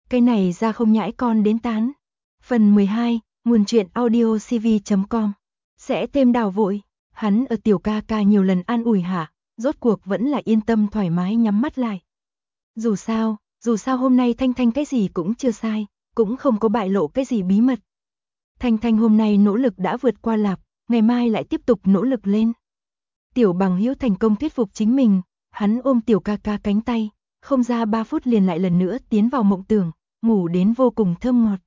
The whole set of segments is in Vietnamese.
Cái này ra không nhãi con đến tán. Phần 12, nguồn truyện audio cv.com. Sẽ thêm đào vội, hắn ở tiểu ca ca nhiều lần an ủi hạ, rốt cuộc vẫn là yên tâm thoải mái nhắm mắt lại. Dù sao hôm nay Thanh Thanh cái gì cũng chưa sai, cũng không có bại lộ cái gì bí mật. Thanh Thanh hôm nay nỗ lực đã vượt qua Lạp, ngày mai lại tiếp tục nỗ lực lên. Tiểu Bằng Hữu thành công thuyết phục chính mình, hắn ôm tiểu ca ca cánh tay, không ra 3 phút liền lại lần nữa tiến vào mộng tưởng, ngủ đến vô cùng thơm ngọt.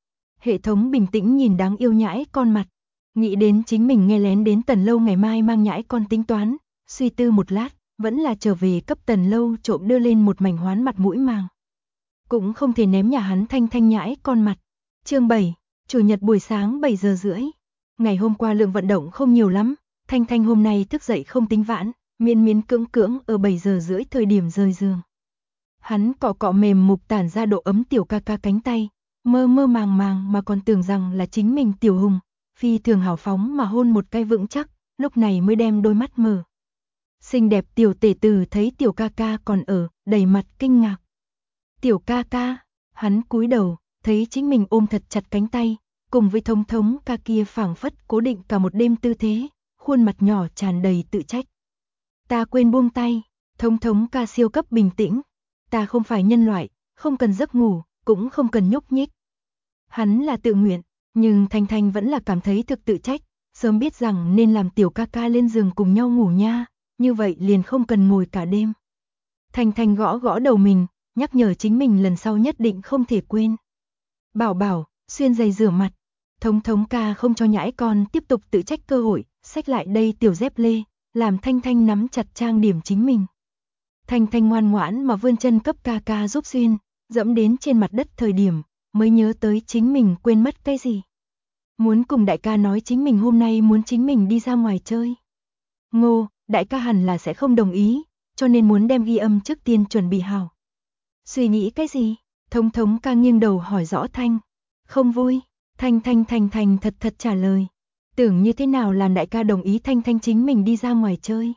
Hệ thống bình tĩnh nhìn đáng yêu nhãi con mặt, nghĩ đến chính mình nghe lén đến Tần Lâu ngày mai mang nhãi con tính toán, suy tư một lát, vẫn là trở về cấp Tần Lâu trộm đưa lên một mảnh hoán mặt mũi màng. Cũng không thể ném nhà hắn Thanh Thanh nhãi con mặt. Chương 7, Chủ nhật buổi sáng 7 giờ rưỡi. Ngày hôm qua lượng vận động không nhiều lắm, Thanh Thanh hôm nay thức dậy không tính vãn, miễn cưỡng ở 7 giờ rưỡi thời điểm rời giường. Hắn cọ cọ mềm mục tản ra độ ấm tiểu ca ca cánh tay, mơ màng mà còn tưởng rằng là chính mình Tiểu Hùng, phi thường hào phóng mà hôn một cái vững chắc, lúc này mới đem đôi mắt mở. Xinh đẹp tiểu tể tử thấy tiểu ca ca còn ở, đầy mặt kinh ngạc. Tiểu ca ca, hắn cúi đầu, thấy chính mình ôm thật chặt cánh tay, cùng với thống ca kia phảng phất cố định cả một đêm tư thế, khuôn mặt nhỏ tràn đầy tự trách. Ta quên buông tay, thống ca siêu cấp bình tĩnh. Ta không phải nhân loại, không cần giấc ngủ, cũng không cần nhúc nhích. Hắn là tự nguyện, nhưng Thanh Thanh vẫn là cảm thấy thực tự trách, sớm biết rằng nên làm tiểu ca ca lên giường cùng nhau ngủ nha, như vậy liền không cần ngồi cả đêm. Thanh Thanh gõ đầu mình, nhắc nhở chính mình lần sau nhất định không thể quên. Bảo, xuyên giày rửa mặt, thống ca không cho nhãi con tiếp tục tự trách cơ hội, xách lại đây tiểu dép lê, làm Thanh Thanh nắm chặt trang điểm chính mình. Thanh Thanh ngoan ngoãn mà vươn chân cấp ca ca giúp xuyên, dẫm đến trên mặt đất thời điểm, mới nhớ tới chính mình quên mất cái gì. Muốn cùng đại ca nói chính mình hôm nay muốn chính mình đi ra ngoài chơi. Ngô, đại ca hẳn là sẽ không đồng ý, cho nên muốn đem ghi âm trước tiên chuẩn bị hảo. Suy nghĩ cái gì? Thống ca nghiêng đầu hỏi rõ Thanh. Không vui, Thanh thật trả lời. Tưởng như thế nào làm đại ca đồng ý Thanh chính mình đi ra ngoài chơi.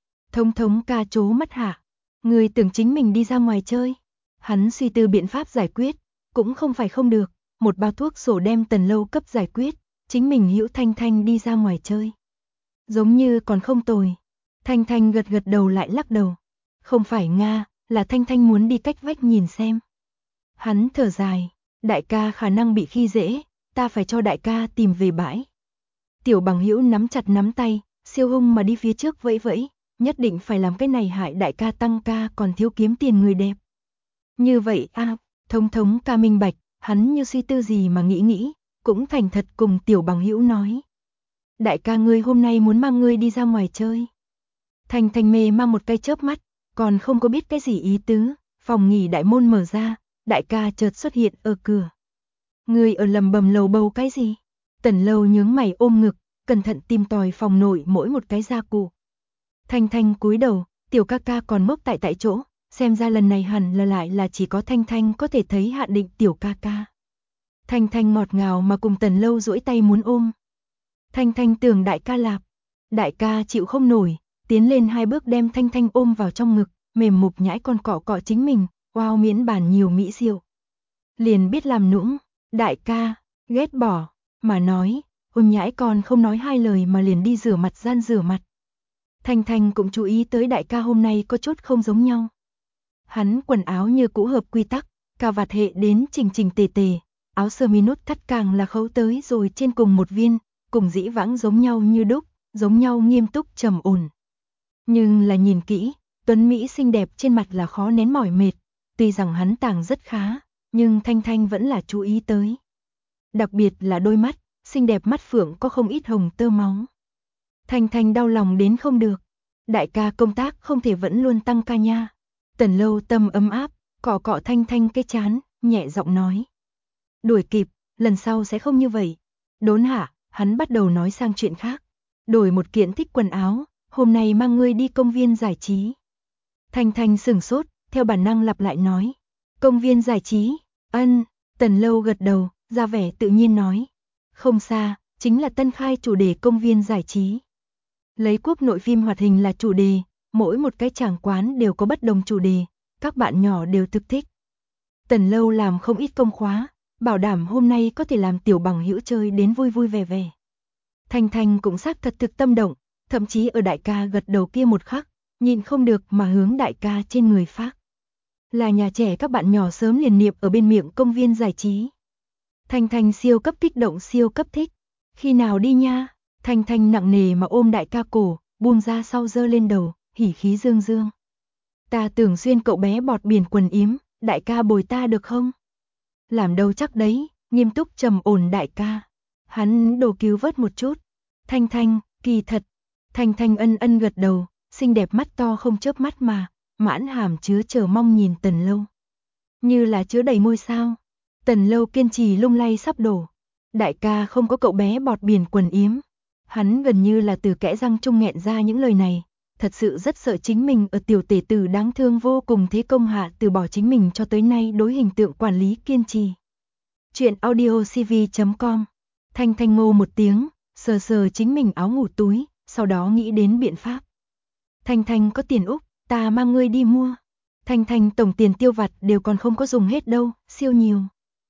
Thống ca trố mắt hạ. Người tưởng chính mình đi ra ngoài chơi. Hắn suy tư biện pháp giải quyết, cũng không phải không được, một bao thuốc sổ đem Tần Lâu cấp giải quyết, chính mình hữu Thanh đi ra ngoài chơi. Giống như còn không tồi. Thanh gật đầu lại lắc đầu. Không phải Nga, là Thanh muốn đi cách vách nhìn xem. Hắn thở dài, đại ca khả năng bị khi dễ, ta phải cho đại ca tìm về bãi. Tiểu Bằng Hữu nắm chặt nắm tay, siêu hung mà đi phía trước vẫy, nhất định phải làm cái này hại đại ca tăng ca còn thiếu kiếm tiền người đẹp. Như vậy thống ca minh bạch, hắn như suy tư gì mà nghĩ, cũng thành thật cùng Tiểu Bằng Hữu nói. Đại ca ngươi hôm nay muốn mang ngươi đi ra ngoài chơi. Thanh mê mang một cái chớp mắt, còn không có biết cái gì ý tứ, phòng nghỉ đại môn mở ra, đại ca chợt xuất hiện ở cửa. Ngươi ở lầm bầm lầu bầu cái gì? Tần Lâu nhướng mày ôm ngực, cẩn thận tìm tòi phòng nội mỗi một cái gia cụ. Thanh cúi đầu, tiểu ca ca còn mốc tại chỗ, xem ra lần này hẳn là lại là chỉ có Thanh có thể thấy hạn định tiểu ca ca. Thanh ngọt ngào mà cùng Tần Lâu duỗi tay muốn ôm. Thanh tưởng đại ca lạp, đại ca chịu không nổi, tiến lên 2 bước đem Thanh ôm vào trong ngực, mềm mục nhãi con cọ chính mình, wow miễn bàn nhiều mỹ diệu. Liền biết làm nũng, đại ca, ghét bỏ, mà nói, ôm nhãi con không nói 2 lời mà liền đi rửa mặt gian rửa mặt. Thanh cũng chú ý tới đại ca hôm nay có chút không giống nhau. Hắn quần áo như cũ hợp quy tắc, cà vạt hệ đến chỉnh tề, áo sơ mi nút thắt càng là khấu tới rồi trên cùng một viên, cùng dĩ vãng giống nhau như đúc, giống nhau nghiêm túc trầm ổn. Nhưng là nhìn kỹ, tuấn Mỹ xinh đẹp trên mặt là khó nén mỏi mệt, tuy rằng hắn tàng rất khá, nhưng Thanh vẫn là chú ý tới. Đặc biệt là đôi mắt, xinh đẹp mắt phượng có không ít hồng tơ máu. Thanh đau lòng đến không được. Đại ca công tác không thể vẫn luôn tăng ca nha. Tần Lâu tâm ấm áp, cọ Thanh cái chán, nhẹ giọng nói. Đuổi kịp, lần sau sẽ không như vậy. Đốn hạ, hắn bắt đầu nói sang chuyện khác. Đổi một kiện thích quần áo, hôm nay mang ngươi đi công viên giải trí. Thanh sửng sốt, theo bản năng lặp lại nói. Công viên giải trí, ân, Tần Lâu gật đầu, ra vẻ tự nhiên nói. Không xa, chính là tân khai chủ đề công viên giải trí. Lấy quốc nội phim hoạt hình là chủ đề, mỗi một cái tràng quán đều có bất đồng chủ đề, các bạn nhỏ đều thực thích. Tần Lâu làm không ít công khóa, bảo đảm hôm nay có thể làm tiểu bằng hữu chơi đến vui vui vẻ vẻ. Thanh Thanh cũng xác thật thực tâm động, thậm chí ở đại ca gật đầu kia một khắc, nhịn không được mà hướng đại ca trên người phác. Là nhà trẻ các bạn nhỏ sớm liền niệm ở bên miệng công viên giải trí. Thanh Thanh siêu cấp kích động siêu cấp thích. Khi nào đi nha? Thanh Thanh nặng nề mà ôm đại ca cổ, buông ra sau giơ lên đầu, hỉ khí dương dương. Ta tưởng xuyên cậu bé bọt biển quần yếm, đại ca bồi ta được không? Làm đâu chắc đấy, nghiêm túc trầm ổn đại ca. Hắn đồ cứu vớt một chút. Thanh Thanh, kỳ thật. Thanh Thanh ân ân gật đầu, xinh đẹp mắt to không chớp mắt mà, mãn hàm chứa chờ mong nhìn Tần Lâu. Như là chứa đầy ngôi sao. Tần Lâu kiên trì lung lay sắp đổ. Đại ca không có cậu bé bọt biển quần yếm. Hắn gần như là từ kẽ răng trung nghẹn ra những lời này. Thật sự rất sợ chính mình ở tiểu tể tử đáng thương vô cùng thế công hạ từ bỏ chính mình cho tới nay đối hình tượng quản lý kiên trì. Chuyện audiocv.com. Thanh Thanh ngô một tiếng, sờ sờ chính mình áo ngủ túi, sau đó nghĩ đến biện pháp. Thanh Thanh có tiền Úc, ta mang ngươi đi mua. Thanh Thanh tổng tiền tiêu vặt đều còn không có dùng hết đâu, siêu nhiều.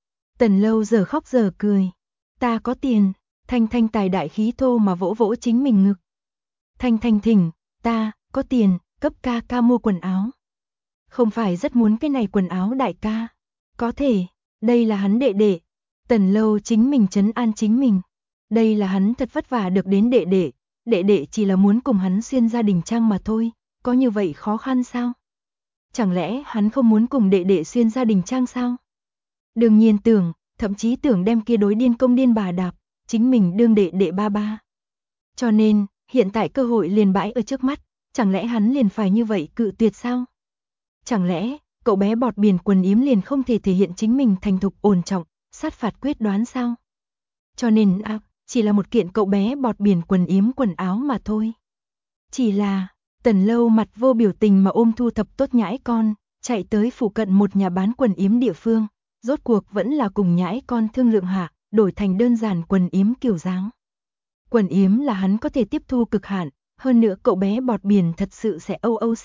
Tần Lâu giờ khóc giờ cười. Ta có tiền. Thanh Thanh tài đại khí thô mà vỗ vỗ chính mình ngực. Thanh Thanh thỉnh, ta, có tiền, cấp ca ca mua quần áo. Không phải rất muốn cái này quần áo đại ca. Có thể, đây là hắn đệ đệ. Tần Lâu chính mình trấn an chính mình. Đây là hắn thật vất vả được đến đệ đệ chỉ là muốn cùng hắn xuyên gia đình trang mà thôi, có như vậy khó khăn sao? Chẳng lẽ hắn không muốn cùng đệ đệ xuyên gia đình trang sao? Đương nhiên tưởng, thậm chí tưởng đem kia đối điên công điên bà đạp, chính mình đương đệ đệ ba ba. Cho nên, hiện tại cơ hội liền bãi ở trước mắt, chẳng lẽ hắn liền phải như vậy cự tuyệt sao? Chẳng lẽ, cậu bé bọt biển quần yếm liền không thể thể hiện chính mình thành thục ổn trọng, sát phạt quyết đoán sao? Cho nên chỉ là một kiện cậu bé bọt biển quần yếm quần áo mà thôi. Chỉ là, Tần Lâu mặt vô biểu tình mà ôm thu thập tốt nhãi con, chạy tới phụ cận một nhà bán quần yếm địa phương, rốt cuộc vẫn là cùng nhãi con thương lượng hạ, đổi thành đơn giản quần yếm kiểu dáng. Quần yếm là hắn có thể tiếp thu cực hạn, hơn nữa cậu bé bọt biển thật sự sẽ OOC.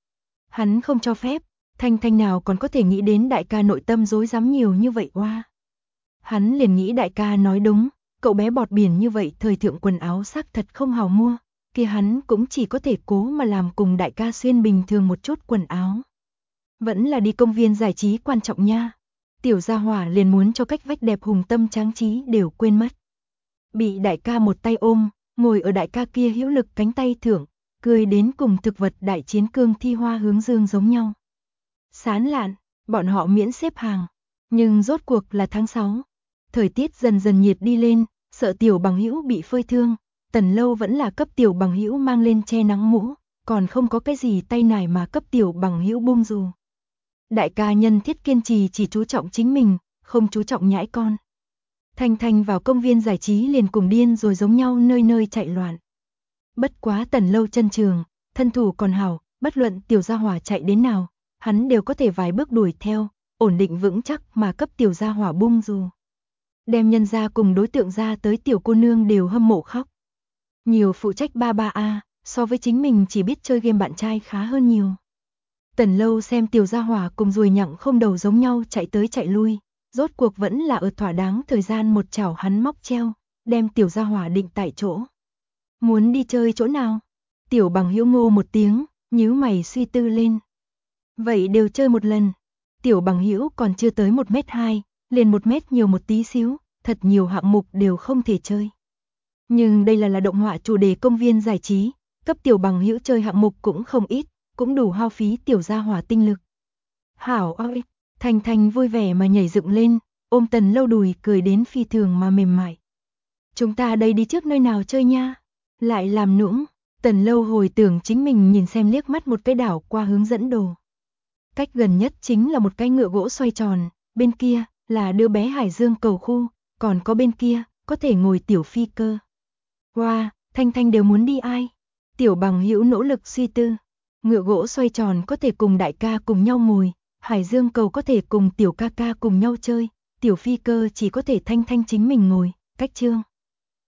Hắn không cho phép, Thanh Thanh nào còn có thể nghĩ đến đại ca nội tâm rối rắm nhiều như vậy oa. Hắn liền nghĩ đại ca nói đúng, cậu bé bọt biển như vậy thời thượng quần áo xác thật không hào mua, kia hắn cũng chỉ có thể cố mà làm cùng đại ca xuyên bình thường một chút quần áo. Vẫn là đi công viên giải trí quan trọng nha. Tiểu gia hỏa liền muốn cho cách vách đẹp hùng tâm tráng trí đều quên mất. Bị đại ca một tay ôm, ngồi ở đại ca kia hữu lực cánh tay thưởng, cười đến cùng thực vật đại chiến cương thi hoa hướng dương giống nhau. Sán lạn, bọn họ miễn xếp hàng, nhưng rốt cuộc là tháng 6. Thời tiết dần dần nhiệt đi lên, sợ tiểu bằng hữu bị phơi thương, Tần Lâu vẫn là cấp tiểu bằng hữu mang lên che nắng mũ, còn không có cái gì tay nải mà cấp tiểu bằng hữu bung dù. Đại ca nhân thiết kiên trì chỉ chú trọng chính mình, không chú trọng nhãi con. Thanh Thanh vào công viên giải trí liền cùng điên rồi giống nhau nơi nơi chạy loạn. Bất quá Tần Lâu chân trường, thân thủ còn hảo, bất luận tiểu gia hỏa chạy đến nào, hắn đều có thể vài bước đuổi theo, ổn định vững chắc mà cấp tiểu gia hỏa bung dù. Đem nhân ra cùng đối tượng ra tới tiểu cô nương đều hâm mộ khóc. Nhiều phụ trách ba a, so với chính mình chỉ biết chơi game bạn trai khá hơn nhiều. Tần Lâu xem tiểu gia hỏa cùng ruồi nhặng không đầu giống nhau chạy tới chạy lui, rốt cuộc vẫn là ở thỏa đáng thời gian một chảo hắn móc treo, đem tiểu gia hỏa định tại chỗ. Muốn đi chơi chỗ nào? Tiểu bằng hữu ngô một tiếng, nhíu mày suy tư lên. Vậy đều chơi một lần. Tiểu bằng hữu còn chưa tới 1m2, liền 1m nhiều một tí xíu, thật nhiều hạng mục đều không thể chơi. Nhưng đây là động họa chủ đề công viên giải trí, cấp tiểu bằng hữu chơi hạng mục cũng không ít, cũng đủ hao phí tiểu gia hỏa tinh lực. Hảo ơi, Thanh Thanh vui vẻ mà nhảy dựng lên, ôm Tần Lâu đùi cười đến phi thường mà mềm mại. Chúng ta đây đi trước nơi nào chơi nha? Lại làm nũng, Tần Lâu hồi tưởng chính mình nhìn xem liếc mắt một cái đảo qua hướng dẫn đồ. Cách gần nhất chính là một cái ngựa gỗ xoay tròn, bên kia là đưa bé Hải Dương cầu khu, còn có bên kia có thể ngồi tiểu phi cơ. Wow, Thanh Thanh đều muốn đi ai? Tiểu bằng hữu nỗ lực suy tư. Ngựa gỗ xoay tròn có thể cùng đại ca cùng nhau ngồi, Hải Dương cầu có thể cùng tiểu ca ca cùng nhau chơi, tiểu phi cơ chỉ có thể Thanh Thanh chính mình ngồi, cách chương.